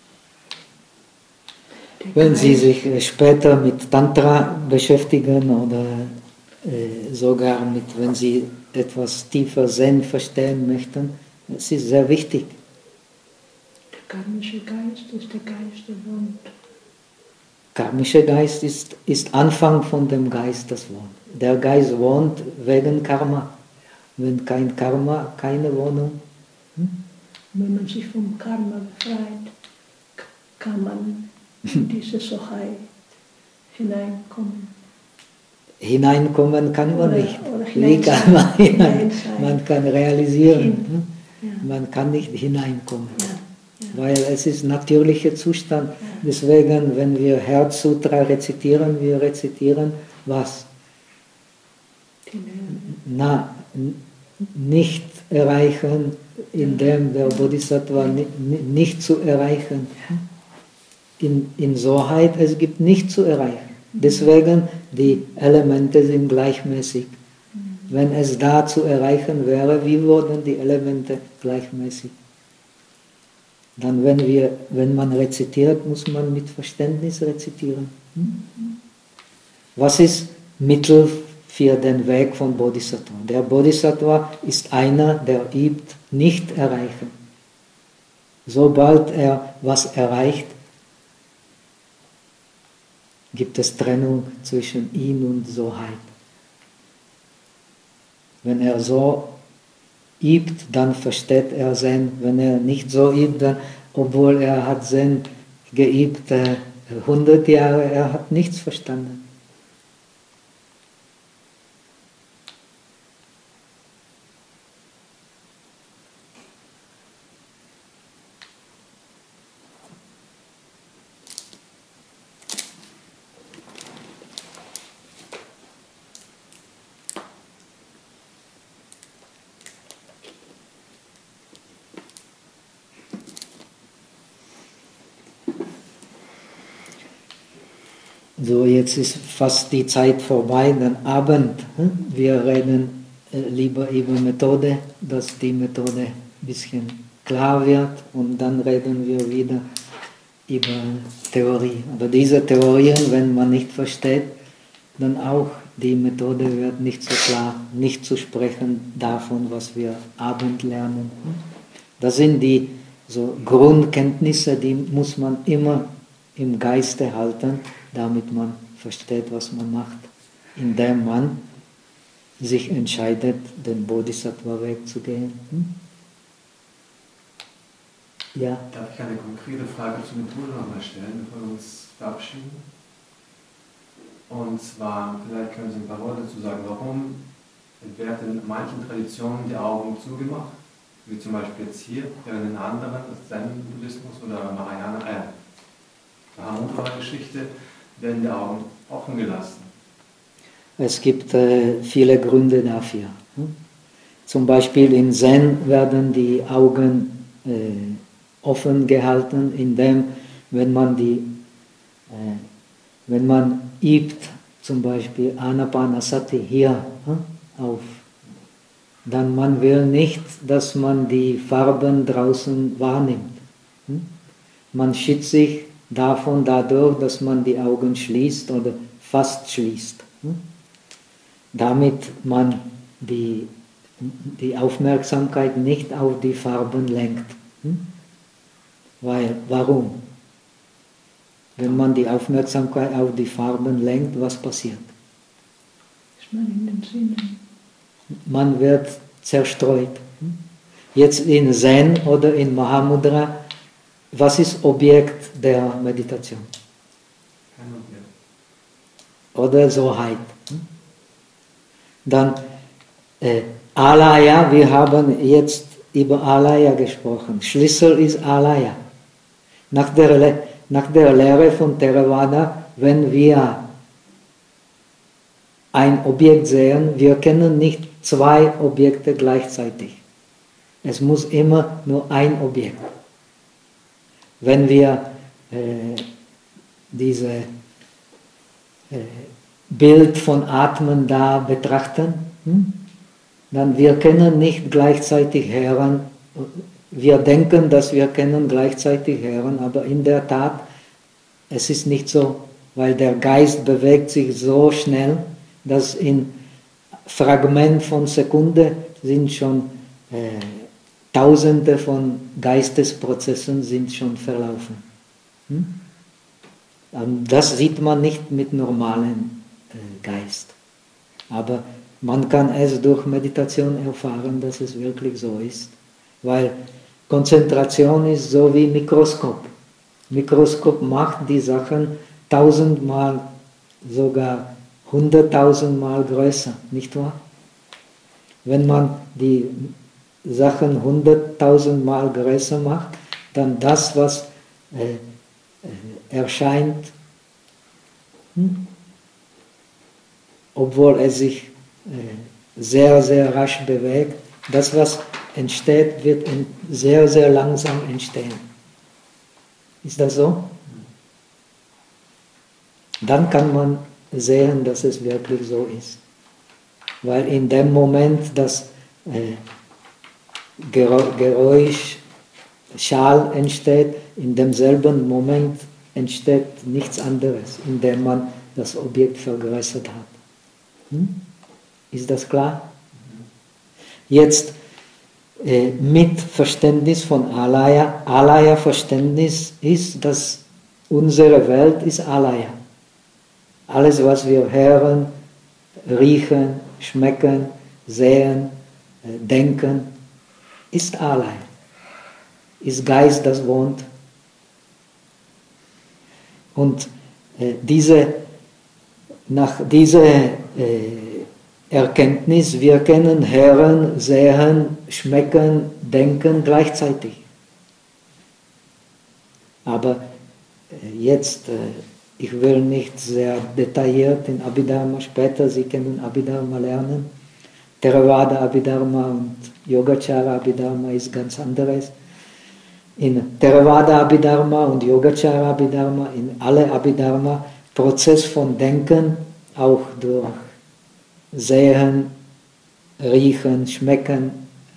Wenn Sie sich später mit Tantra beschäftigen oder äh, sogar mit, wenn Sie etwas tiefer Zen verstehen möchten, es ist sehr wichtig. Der karmische Geist ist der Geist, der wohnt. Karmischer Geist ist, ist Anfang von dem Geist, das wohnt. Der Geist wohnt wegen Karma. Wenn kein Karma, keine Wohnung. Hm? Wenn man sich vom Karma befreit, kann man in diese Sochai hineinkommen. Hineinkommen kann man Oder- nicht. oder Wie hinein kann sein. man hinein? Hinein sein. Man kann realisieren. Hin. hm? Ja. Man kann nicht hineinkommen. Ja. Ja. Weil es ist natürlicher Zustand. Deswegen, wenn wir Herzsutra rezitieren, wir rezitieren was? Die Nähe. Na, n- nicht erreichen, indem der Bodhisattva ni- ni- nicht zu erreichen. In, in Soheit, es gibt nicht zu erreichen. Deswegen, die Elemente sind gleichmäßig. Wenn es da zu erreichen wäre, wie wurden die Elemente gleichmäßig? Dann, wenn, wir, wenn man rezitiert, muss man mit Verständnis rezitieren. Hm? Was ist Mittel für den Weg von Bodhisattva? Der Bodhisattva ist einer, der übt, nicht erreichen. Sobald er was erreicht, gibt es Trennung zwischen ihm und Soheit. Wenn er so übt, dann versteht er Zen. Wenn er nicht so übt, dann, obwohl er hat Zen geübt, äh, hundert Jahre, er hat nichts verstanden. So, jetzt ist fast die Zeit vorbei, den Abend. hm? Wir reden äh, lieber über Methode, dass die Methode ein bisschen klar wird und dann reden wir wieder über Theorie. Aber diese Theorien, wenn man nicht versteht, dann auch die Methode wird nicht so klar, nicht zu sprechen davon, was wir Abend lernen. Das sind die so Grundkenntnisse, die muss man immer im Geiste halten, damit man versteht, was man macht, indem man sich entscheidet, den Bodhisattva-Weg zu gehen. Hm? Ja. Darf ich eine konkrete Frage zur Methode nochmal stellen, bevor wir uns verabschieden? Und zwar, vielleicht können Sie ein paar Worte dazu sagen, warum werden in manchen Traditionen die Augen zugemacht, wie zum Beispiel jetzt hier, während in anderen, das Zen-Buddhismus oder Mahayana, äh, Mahamudra-Geschichte, werden die Augen offen gelassen. Es gibt äh, viele Gründe dafür. Hm? Zum Beispiel in Zen werden die Augen äh, offen gehalten, indem, wenn man die, äh, wenn man übt, zum Beispiel Anapanasati hier hm, auf, dann man will nicht, dass man die Farben draußen wahrnimmt. Hm? Man schützt sich davon dadurch, dass man die Augen schließt oder fast schließt. Hm? Damit man die, die Aufmerksamkeit nicht auf die Farben lenkt. Hm? Weil, warum? Wenn man die Aufmerksamkeit auf die Farben lenkt, was passiert? Ist man in den Sinnen. Man wird zerstreut. Jetzt in Zen oder in Mahamudra, was ist Objekt der Meditation? Kein Objekt. Oder Soheit. Dann äh, Alaya, wir haben jetzt über Alaya gesprochen. Schlüssel ist Alaya. Nach der, nach der Lehre von Theravada, wenn wir ein Objekt sehen, wir können nicht zwei Objekte gleichzeitig. Es muss immer nur ein Objekt. Wenn wir äh, dieses äh, Bild von Atmen da betrachten, hm, dann wir können nicht gleichzeitig hören. Wir denken, dass wir können gleichzeitig hören, aber in der Tat, es ist nicht so, weil der Geist bewegt sich so schnell, dass in Fragment von Sekunde sind schon äh, Tausende von Geistesprozessen sind schon verlaufen. Hm? Und das sieht man nicht mit normalem äh, Geist. Aber man kann es durch Meditation erfahren, dass es wirklich so ist. Weil Konzentration ist so wie Mikroskop. Mikroskop macht die Sachen tausendmal, sogar hunderttausendmal größer, nicht wahr? Wenn man die Sachen hunderttausendmal größer macht, dann das, was äh, äh, erscheint, hm, obwohl es sich äh, sehr, sehr rasch bewegt, das, was entsteht, wird in sehr, sehr langsam entstehen. Ist das so? Dann kann man sehen, dass es wirklich so ist. Weil in dem Moment, dass äh, Geräusch, Schall entsteht, in demselben Moment entsteht nichts anderes, indem man das Objekt vergrößert hat. Hm? Ist das klar? Jetzt äh, mit Verständnis von Alaya. Alaya-Verständnis ist, dass unsere Welt ist Alaya. Alles, was wir hören, riechen, schmecken, sehen, äh, denken, ist Alaya. Ist Geist, das wohnt. Und äh, diese, nach dieser äh, Erkenntnis, wir können hören, sehen, schmecken, denken gleichzeitig. Aber äh, jetzt, äh, ich will nicht sehr detailliert in Abhidharma, später, Sie können Abhidharma lernen. Theravada Abhidharma und Yogacara Abhidharma ist ganz anderes. In Theravada Abhidharma und Yogacara Abhidharma, in alle Abhidharma, Prozess von Denken, auch durch Sehen, riechen, schmecken.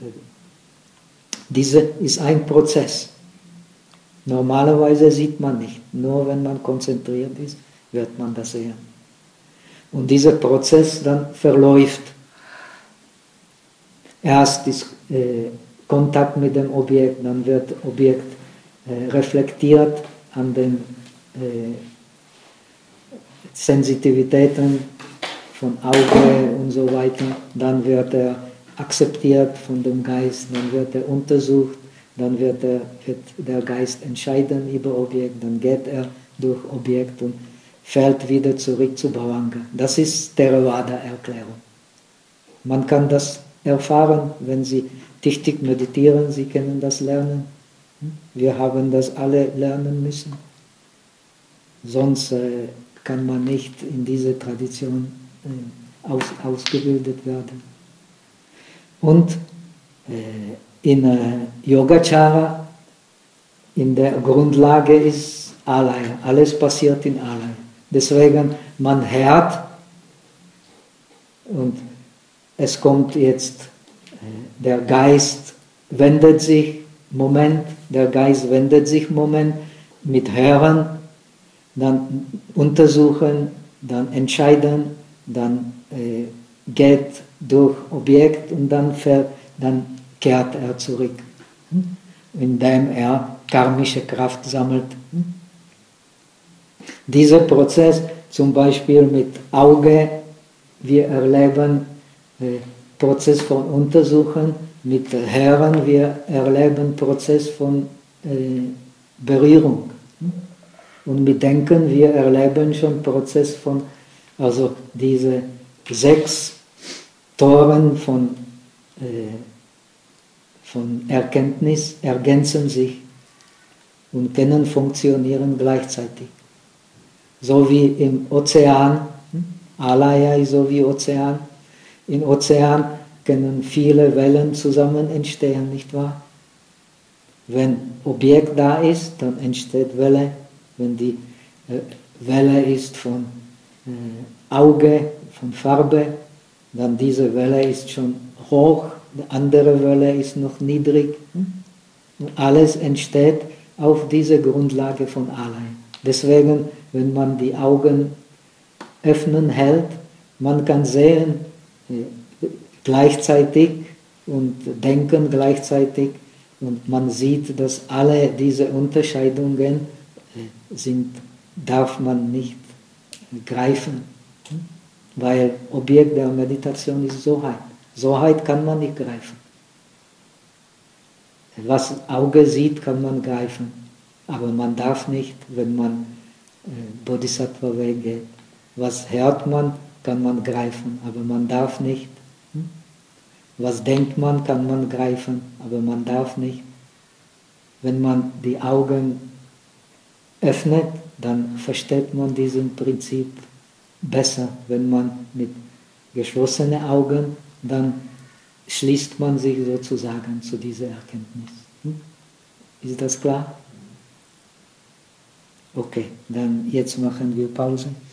Diese ist ein Prozess. Normalerweise sieht man nicht. Nur wenn man konzentriert ist, wird man das sehen. Und dieser Prozess dann verläuft. Erst ist äh, Kontakt mit dem Objekt, dann wird Objekt äh, reflektiert an den äh, Sensitivitäten von Auge und so weiter. Dann wird er akzeptiert von dem Geist, dann wird er untersucht, dann wird, er, wird der Geist entscheiden über Objekt, dann geht er durch Objekt und fällt wieder zurück zu Bhavanga. Das ist Theravada-Erklärung. Man kann das erfahren, wenn Sie tüchtig meditieren, Sie können das lernen. Wir haben das alle lernen müssen. Sonst äh, kann man nicht in diese Tradition äh, aus, ausgebildet werden. Und äh, in äh, Yogacara, in der Grundlage ist Alaya. Alles passiert in Alaya. Deswegen, man hört und es kommt jetzt, äh, der Geist wendet sich, Moment, der Geist wendet sich, Moment, mit Hören, dann untersuchen, dann entscheiden, dann äh, geht durch Objekt und dann, ver, dann kehrt er zurück, indem er karmische Kraft sammelt. Dieser Prozess, zum Beispiel mit Auge, wir erleben äh, Prozess von Untersuchen, mit Hören, wir erleben Prozess von äh, Berührung. Und mit Denken, wir erleben schon Prozess von, also diese sechs Toren von, äh, von Erkenntnis ergänzen sich und können funktionieren gleichzeitig. So wie im Ozean, Alaya ist so wie Ozean, im Ozean können viele Wellen zusammen entstehen, nicht wahr? Wenn Objekt da ist, dann entsteht Welle. Wenn die äh, Welle ist von äh, Auge, von Farbe, dann diese Welle ist schon hoch, die andere Welle ist noch niedrig. Und alles entsteht auf dieser Grundlage von Alaya. Deswegen, wenn man die Augen öffnen hält, man kann sehen äh, gleichzeitig und denken gleichzeitig und man sieht, dass alle diese Unterscheidungen äh, sind, darf man nicht greifen, weil Objekt der Meditation ist Soheit. Soheit kann man nicht greifen. Was Auge sieht, kann man greifen, aber man darf nicht, wenn man äh, Bodhisattva-Weg geht. Was hört man, kann man greifen, aber man darf nicht. Was denkt man, kann man greifen, aber man darf nicht. Wenn man die Augen öffnet, dann versteht man diesen Prinzip besser. Wenn man mit geschlossenen Augen, dann schließt man sich sozusagen zu dieser Erkenntnis. Ist das klar? Okay, dann jetzt machen wir Pause.